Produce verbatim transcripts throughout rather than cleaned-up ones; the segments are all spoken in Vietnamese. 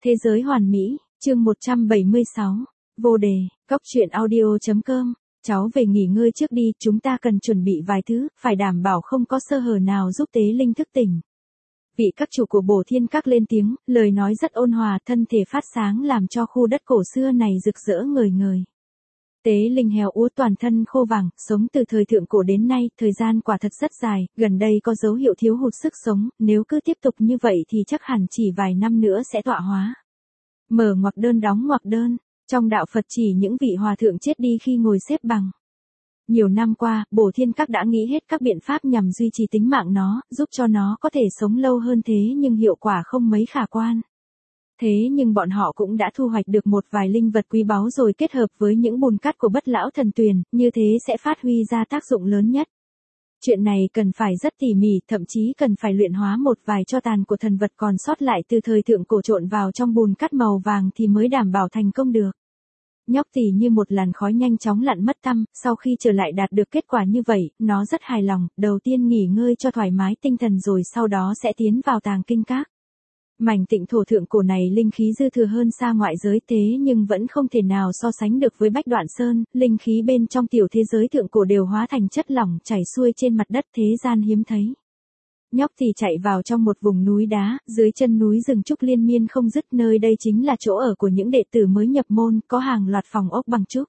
Thế giới hoàn mỹ, chương một trăm bảy mươi sáu, vô đề, cóc truyện audio.com. Cháu về nghỉ ngơi trước đi, chúng ta cần chuẩn bị vài thứ, phải đảm bảo không có sơ hở nào giúp tế linh thức tỉnh. Vị các chủ của Bổ Thiên Các lên tiếng, lời nói rất ôn hòa, thân thể phát sáng làm cho khu đất cổ xưa này rực rỡ ngời ngời. Tế linh héo úa toàn thân khô vàng, sống từ thời thượng cổ đến nay, thời gian quả thật rất dài, gần đây có dấu hiệu thiếu hụt sức sống, nếu cứ tiếp tục như vậy thì chắc hẳn chỉ vài năm nữa sẽ tọa hóa. Mở ngoặc đơn đóng ngoặc đơn, trong đạo Phật chỉ những vị hòa thượng chết đi khi ngồi xếp bằng. Nhiều năm qua, Bổ Thiên Các đã nghĩ hết các biện pháp nhằm duy trì tính mạng nó, giúp cho nó có thể sống lâu hơn thế nhưng hiệu quả không mấy khả quan. Thế nhưng bọn họ cũng đã thu hoạch được một vài linh vật quý báu rồi kết hợp với những bùn cát của Bất Lão Thần Tuyền, như thế sẽ phát huy ra tác dụng lớn nhất. Chuyện này cần phải rất tỉ mỉ, thậm chí cần phải luyện hóa một vài tro tàn của thần vật còn sót lại từ thời thượng cổ trộn vào trong bùn cát màu vàng thì mới đảm bảo thành công được. Nhóc tỉ như một làn khói nhanh chóng lặn mất tăm, sau khi trở lại đạt được kết quả như vậy, nó rất hài lòng, đầu tiên nghỉ ngơi cho thoải mái tinh thần rồi sau đó sẽ tiến vào tàng kinh các. Mảnh tịnh thổ thượng cổ này linh khí dư thừa hơn xa ngoại giới thế nhưng vẫn không thể nào so sánh được với Bách Đoạn Sơn, linh khí bên trong tiểu thế giới thượng cổ đều hóa thành chất lỏng chảy xuôi trên mặt đất thế gian hiếm thấy. Nhóc thì chạy vào trong một vùng núi đá, dưới chân núi rừng trúc liên miên không dứt, nơi đây chính là chỗ ở của những đệ tử mới nhập môn, có hàng loạt phòng ốc bằng trúc.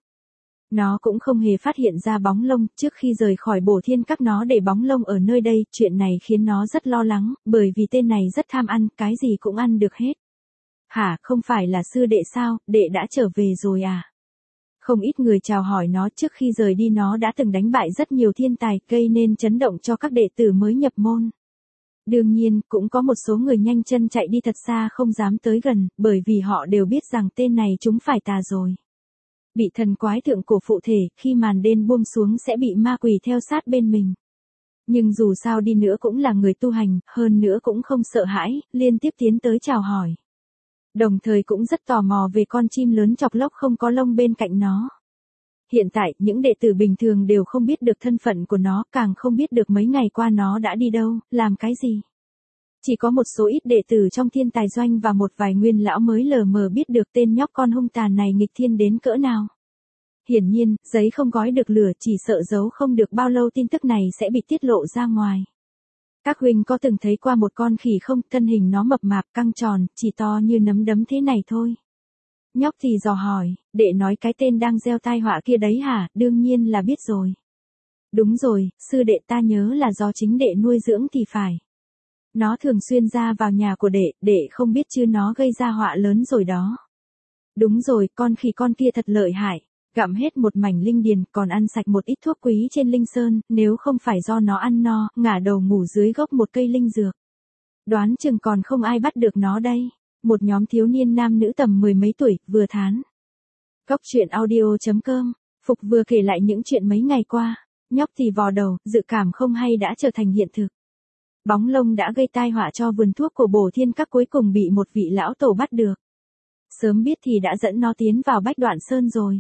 Nó cũng không hề phát hiện ra bóng lông, trước khi rời khỏi Bổ Thiên Các nó để bóng lông ở nơi đây, chuyện này khiến nó rất lo lắng, bởi vì tên này rất tham ăn, cái gì cũng ăn được hết. Hả, không phải là sư đệ sao, đệ đã trở về rồi à? Không ít người chào hỏi nó, trước khi rời đi nó đã từng đánh bại rất nhiều thiên tài, gây nên chấn động cho các đệ tử mới nhập môn. Đương nhiên, cũng có một số người nhanh chân chạy đi thật xa không dám tới gần, bởi vì họ đều biết rằng tên này chúng phải tà rồi. Bị thần quái thượng cổ phụ thể, khi màn đêm buông xuống sẽ bị ma quỷ theo sát bên mình. Nhưng dù sao đi nữa cũng là người tu hành, hơn nữa cũng không sợ hãi, liên tiếp tiến tới chào hỏi. Đồng thời cũng rất tò mò về con chim lớn chọc lốc không có lông bên cạnh nó. Hiện tại, những đệ tử bình thường đều không biết được thân phận của nó, càng không biết được mấy ngày qua nó đã đi đâu, làm cái gì. Chỉ có một số ít đệ tử trong thiên tài doanh và một vài nguyên lão mới lờ mờ biết được tên nhóc con hung tàn này nghịch thiên đến cỡ nào. Hiển nhiên, giấy không gói được lửa, chỉ sợ giấu không được bao lâu tin tức này sẽ bị tiết lộ ra ngoài. Các huynh có từng thấy qua một con khỉ không, thân hình nó mập mạp căng tròn, chỉ to như nắm đấm thế này thôi. Nhóc thì dò hỏi, đệ nói cái tên đang gieo tai họa kia đấy hả, đương nhiên là biết rồi. Đúng rồi, sư đệ ta nhớ là do chính đệ nuôi dưỡng thì phải. Nó thường xuyên ra vào nhà của đệ, đệ không biết chứ nó gây ra họa lớn rồi đó. Đúng rồi, con khỉ con kia thật lợi hại, gặm hết một mảnh linh điền, còn ăn sạch một ít thuốc quý trên linh sơn, nếu không phải do nó ăn no, ngả đầu ngủ dưới gốc một cây linh dược. Đoán chừng còn không ai bắt được nó đây. Một nhóm thiếu niên nam nữ tầm mười mấy tuổi, vừa thán. Cóc truyện audio.com, Phục vừa kể lại những chuyện mấy ngày qua, nhóc thì vò đầu, dự cảm không hay đã trở thành hiện thực. Bóng lông đã gây tai họa cho vườn thuốc của Bổ Thiên Các cuối cùng bị một vị lão tổ bắt được. Sớm biết thì đã dẫn nó tiến vào Bách Đoạn Sơn rồi.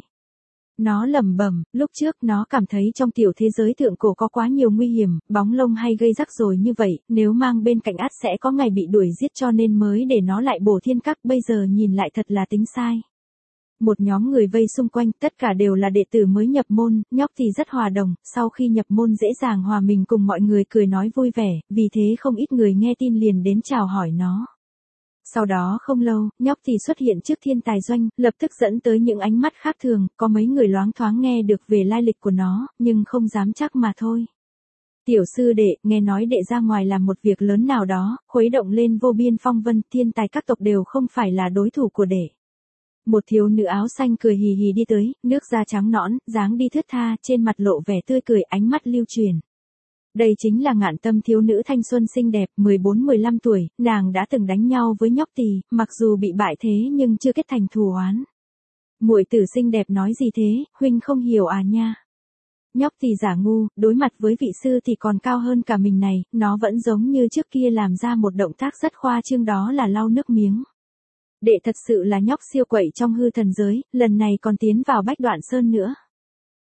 Nó lẩm bẩm, lúc trước nó cảm thấy trong tiểu thế giới thượng cổ có quá nhiều nguy hiểm, bóng lông hay gây rắc rối như vậy, nếu mang bên cạnh ắt sẽ có ngày bị đuổi giết cho nên mới để nó lại Bổ Thiên Các, bây giờ nhìn lại thật là tính sai. Một nhóm người vây xung quanh, tất cả đều là đệ tử mới nhập môn, nhóc thì rất hòa đồng, sau khi nhập môn dễ dàng hòa mình cùng mọi người cười nói vui vẻ, vì thế không ít người nghe tin liền đến chào hỏi nó. Sau đó không lâu, nhóc thì xuất hiện trước thiên tài doanh, lập tức dẫn tới những ánh mắt khác thường, có mấy người loáng thoáng nghe được về lai lịch của nó, nhưng không dám chắc mà thôi. Tiểu sư đệ, nghe nói đệ ra ngoài làm một việc lớn nào đó, khuấy động lên vô biên phong vân, thiên tài các tộc đều không phải là đối thủ của đệ. Một thiếu nữ áo xanh cười hì hì đi tới, nước da trắng nõn, dáng đi thướt tha, trên mặt lộ vẻ tươi cười, ánh mắt lưu truyền. Đây chính là Ngạn Tâm, thiếu nữ thanh xuân xinh đẹp, mười bốn mười lăm tuổi, nàng đã từng đánh nhau với nhóc tỳ, mặc dù bị bại thế nhưng chưa kết thành thù oán. Muội tử xinh đẹp nói gì thế, huynh không hiểu à nha. Nhóc tỳ giả ngu, đối mặt với vị sư thì còn cao hơn cả mình này, nó vẫn giống như trước kia làm ra một động tác rất khoa trương, đó là lau nước miếng. Đệ thật sự là nhóc siêu quậy trong hư thần giới, lần này còn tiến vào Bách Đoạn Sơn nữa.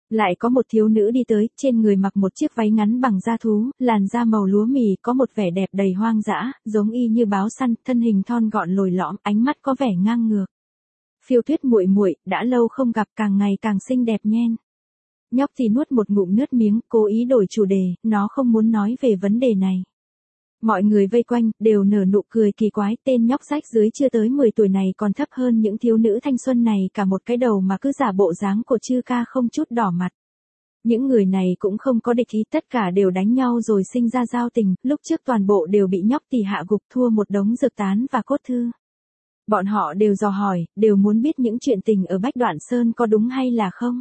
Lại có một thiếu nữ đi tới, trên người mặc một chiếc váy ngắn bằng da thú, làn da màu lúa mì, có một vẻ đẹp đầy hoang dã, giống y như báo săn, thân hình thon gọn lồi lõm, ánh mắt có vẻ ngang ngược. Phiêu Tuyết muội muội, đã lâu không gặp, càng ngày càng xinh đẹp nhen. Nhóc thì nuốt một ngụm nước miếng, cố ý đổi chủ đề, nó không muốn nói về vấn đề này. Mọi người vây quanh, đều nở nụ cười kỳ quái, tên nhóc rách dưới chưa tới mười tuổi này còn thấp hơn những thiếu nữ thanh xuân này cả một cái đầu mà cứ giả bộ dáng của Chư Ca không chút đỏ mặt. Những người này cũng không có địch ý, tất cả đều đánh nhau rồi sinh ra giao tình, lúc trước toàn bộ đều bị nhóc tỳ hạ gục thua một đống dược tán và cốt thư. Bọn họ đều dò hỏi, đều muốn biết những chuyện tình ở Bách Đoạn Sơn có đúng hay là không.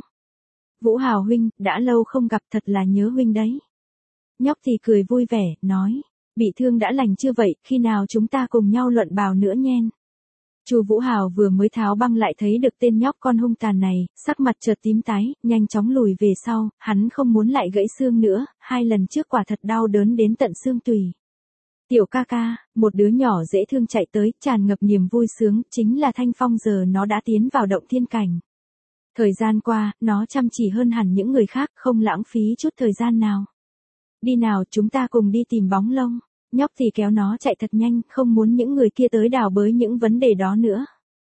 Vũ Hào huynh, đã lâu không gặp, thật là nhớ huynh đấy. Nhóc thì cười vui vẻ, nói, bị thương đã lành chưa vậy, khi nào chúng ta cùng nhau luận bào nữa nhen. Chu Vũ Hào vừa mới tháo băng lại thấy được tên nhóc con hung tàn này, sắc mặt chợt tím tái, nhanh chóng lùi về sau, hắn không muốn lại gãy xương nữa, hai lần trước quả thật đau đớn đến tận xương tủy. Tiểu ca ca, một đứa nhỏ dễ thương chạy tới, tràn ngập niềm vui sướng, chính là Thanh Phong, giờ nó đã tiến vào động thiên cảnh. Thời gian qua, nó chăm chỉ hơn hẳn những người khác, không lãng phí chút thời gian nào. Đi nào, chúng ta cùng đi tìm bóng lông. Nhóc thì kéo nó chạy thật nhanh, không muốn những người kia tới đào bới những vấn đề đó nữa.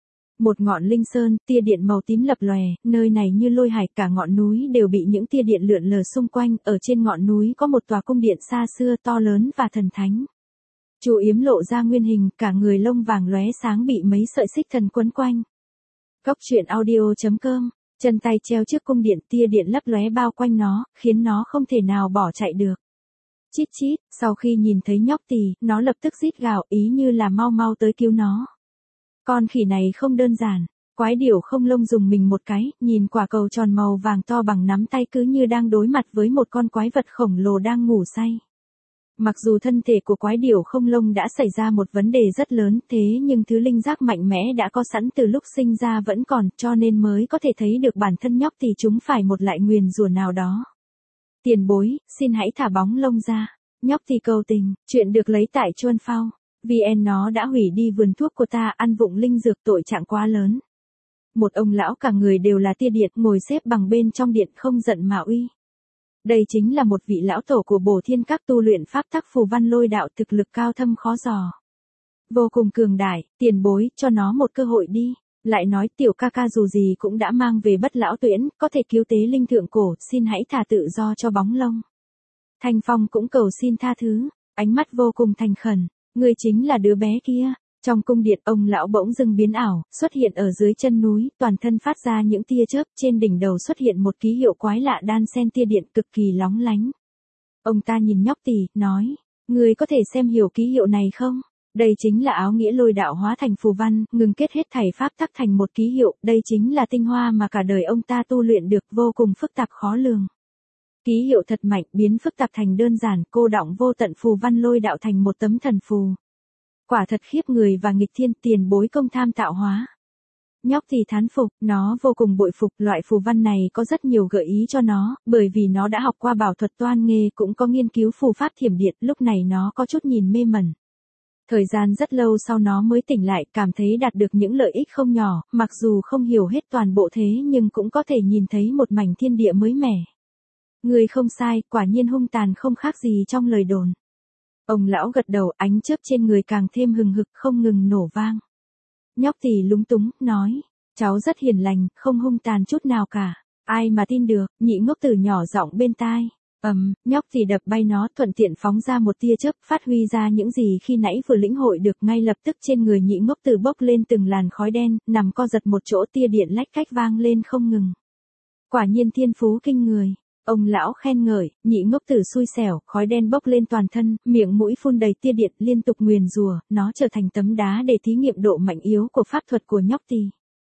Một ngọn linh sơn, tia điện màu tím lập lòe, nơi này như lôi hải, cả ngọn núi đều bị những tia điện lượn lờ xung quanh, ở trên ngọn núi có một tòa cung điện xa xưa to lớn và thần thánh. Chu Yếm lộ ra nguyên hình, cả người lông vàng lóe sáng bị mấy sợi xích thần quấn quanh. Góc truyện audio chấm com, chân tay treo trước cung điện, tia điện lấp lóe bao quanh nó, khiến nó không thể nào bỏ chạy được. Chít chít, sau khi nhìn thấy nhóc tỳ, nó lập tức rít gào, ý như là mau mau tới cứu nó. Con khỉ này không đơn giản, quái điểu không lông dùng mình một cái, nhìn quả cầu tròn màu vàng to bằng nắm tay cứ như đang đối mặt với một con quái vật khổng lồ đang ngủ say. Mặc dù thân thể của quái điểu không lông đã xảy ra một vấn đề rất lớn, thế nhưng thứ linh giác mạnh mẽ đã có sẵn từ lúc sinh ra vẫn còn, cho nên mới có thể thấy được bản thân nhóc thì chúng phải một lại nguyền rủa nào đó. Tiền bối, xin hãy thả bóng lông ra. Nhóc thì cầu tình, chuyện được lấy tại Chuân Phao. vê en nó đã hủy đi vườn thuốc của ta, ăn vụng linh dược, tội trạng quá lớn. Một ông lão cả người đều là tia điện ngồi xếp bằng bên trong điện không giận mà uy. Đây chính là một vị lão tổ của Bổ Thiên Các tu luyện pháp tắc phù văn lôi đạo, thực lực cao thâm khó dò. Vô cùng cường đại, tiền bối, cho nó một cơ hội đi. Lại nói tiểu ca ca dù gì cũng đã mang về Bất Lão Tuyễn, có thể cứu tế linh thượng cổ, xin hãy thả tự do cho bóng lông. Thanh Phong cũng cầu xin tha thứ, ánh mắt vô cùng thành khẩn, ngươi chính là đứa bé kia. Trong cung điện, ông lão bỗng dưng biến ảo, xuất hiện ở dưới chân núi, toàn thân phát ra những tia chớp, trên đỉnh đầu xuất hiện một ký hiệu quái lạ đan xen tia điện cực kỳ lóng lánh. Ông ta nhìn nhóc tỳ, nói, ngươi có thể xem hiểu ký hiệu này không? Đây chính là áo nghĩa lôi đạo hóa thành phù văn, ngừng kết hết thảy pháp tắc thành một ký hiệu, đây chính là tinh hoa mà cả đời ông ta tu luyện được, vô cùng phức tạp khó lường. Ký hiệu thật mạnh, biến phức tạp thành đơn giản, cô đọng vô tận phù văn lôi đạo thành một tấm thần phù. Quả thật khiếp người và nghịch thiên, tiền bối công tham tạo hóa. Nhóc thì thán phục, nó vô cùng bội phục, loại phù văn này có rất nhiều gợi ý cho nó, bởi vì nó đã học qua bảo thuật toan nghê, cũng có nghiên cứu phù pháp thiểm điện, lúc này nó có chút nhìn mê mẩn. Thời gian rất lâu sau nó mới tỉnh lại, cảm thấy đạt được những lợi ích không nhỏ, mặc dù không hiểu hết toàn bộ thế nhưng cũng có thể nhìn thấy một mảnh thiên địa mới mẻ. Người không sai, quả nhiên hung tàn không khác gì trong lời đồn. Ông lão gật đầu, ánh chớp trên người càng thêm hừng hực không ngừng nổ vang. Nhóc thì lúng túng, nói, cháu rất hiền lành, không hung tàn chút nào cả. Ai mà tin được, nhị ngốc tử nhỏ giọng bên tai. Ầm, um, nhóc thì đập bay nó, thuận tiện phóng ra một tia chớp, phát huy ra những gì khi nãy vừa lĩnh hội được, ngay lập tức trên người nhị ngốc tử bốc lên từng làn khói đen, nằm co giật một chỗ, tia điện lách cách vang lên không ngừng. Quả nhiên thiên phú kinh người. Ông lão khen ngợi, nhị ngốc tử xui xẻo, khói đen bốc lên toàn thân, miệng mũi phun đầy tia điện, liên tục nguyền rủa, nó trở thành tấm đá để thí nghiệm độ mạnh yếu của pháp thuật của nhóc tỳ.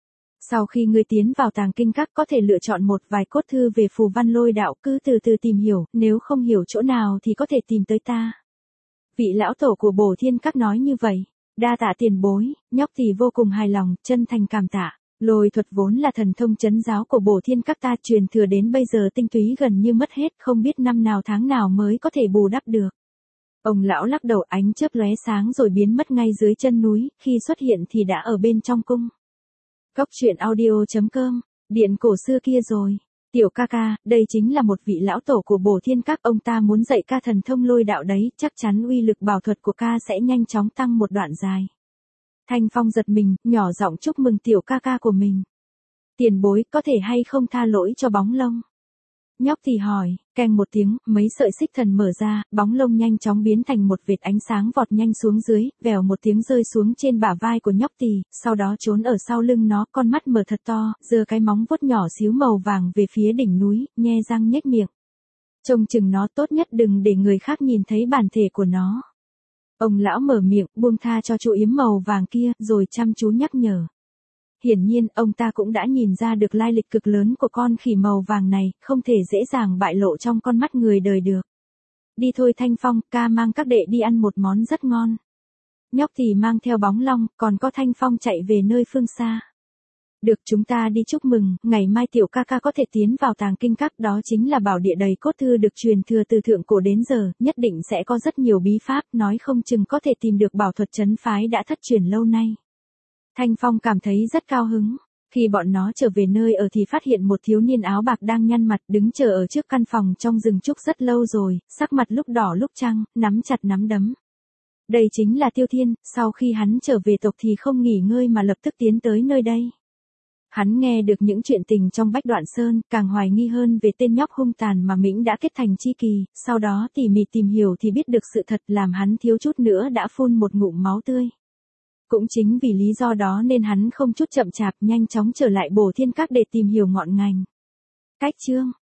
Sau khi ngươi tiến vào tàng kinh các có thể lựa chọn một vài cốt thư về phù văn lôi đạo, cứ từ từ tìm hiểu, nếu không hiểu chỗ nào thì có thể tìm tới ta. Vị lão tổ của Bổ Thiên Các nói như vậy, đa tạ tiền bối, nhóc tỳ vô cùng hài lòng, chân thành cảm tạ. Lôi thuật vốn là thần thông trấn giáo của Bổ Thiên Các ta, truyền thừa đến bây giờ tinh túy gần như mất hết, không biết năm nào tháng nào mới có thể bù đắp được. Ông lão lắc đầu, ánh chớp lóe sáng rồi biến mất ngay dưới chân núi, khi xuất hiện thì đã ở bên trong cung. Góc truyện audio chấm com, điện cổ xưa kia rồi. Tiểu ca ca, đây chính là một vị lão tổ của Bổ Thiên Các, ông ta muốn dạy ca thần thông lôi đạo đấy, chắc chắn uy lực bảo thuật của ca sẽ nhanh chóng tăng một đoạn dài. Thanh Phong giật mình, nhỏ giọng chúc mừng tiểu ca ca của mình. Tiền bối, có thể hay không tha lỗi cho bóng lông? Nhóc thì hỏi, keng một tiếng, mấy sợi xích thần mở ra, bóng lông nhanh chóng biến thành một vệt ánh sáng vọt nhanh xuống dưới, vèo một tiếng rơi xuống trên bả vai của nhóc tỳ, sau đó trốn ở sau lưng nó, con mắt mở thật to, giơ cái móng vuốt nhỏ xíu màu vàng về phía đỉnh núi, nhe răng nhếch miệng. Trông chừng nó, tốt nhất đừng để người khác nhìn thấy bản thể của nó. Ông lão mở miệng, buông tha cho chú yếm màu vàng kia, rồi chăm chú nhắc nhở. Hiển nhiên, ông ta cũng đã nhìn ra được lai lịch cực lớn của con khỉ màu vàng này, không thể dễ dàng bại lộ trong con mắt người đời được. Đi thôi Thanh Phong, ca mang các đệ đi ăn một món rất ngon. Nhóc thì mang theo bóng long, còn có Thanh Phong chạy về nơi phương xa. Được, chúng ta đi chúc mừng, ngày mai tiểu ca ca có thể tiến vào tàng kinh các, đó chính là bảo địa đầy cốt thư được truyền thừa từ thượng cổ đến giờ, nhất định sẽ có rất nhiều bí pháp, nói không chừng có thể tìm được bảo thuật trấn phái đã thất truyền lâu nay. Thanh Phong cảm thấy rất cao hứng. Khi bọn nó trở về nơi ở thì phát hiện một thiếu niên áo bạc đang nhăn mặt đứng chờ ở trước căn phòng trong rừng trúc rất lâu rồi, sắc mặt lúc đỏ lúc trắng, nắm chặt nắm đấm. Đây chính là Tiêu Thiên, sau khi hắn trở về tộc thì không nghỉ ngơi mà lập tức tiến tới nơi đây. Hắn nghe được những chuyện tình trong Bách Đoạn Sơn, càng hoài nghi hơn về tên nhóc hung tàn mà Mĩnh đã kết thành chi kỳ, sau đó tỉ mỉ tìm hiểu thì biết được sự thật, làm hắn thiếu chút nữa đã phun một ngụm máu tươi. Cũng chính vì lý do đó nên hắn không chút chậm chạp nhanh chóng trở lại Bổ Thiên Các để tìm hiểu ngọn ngành. Cách chương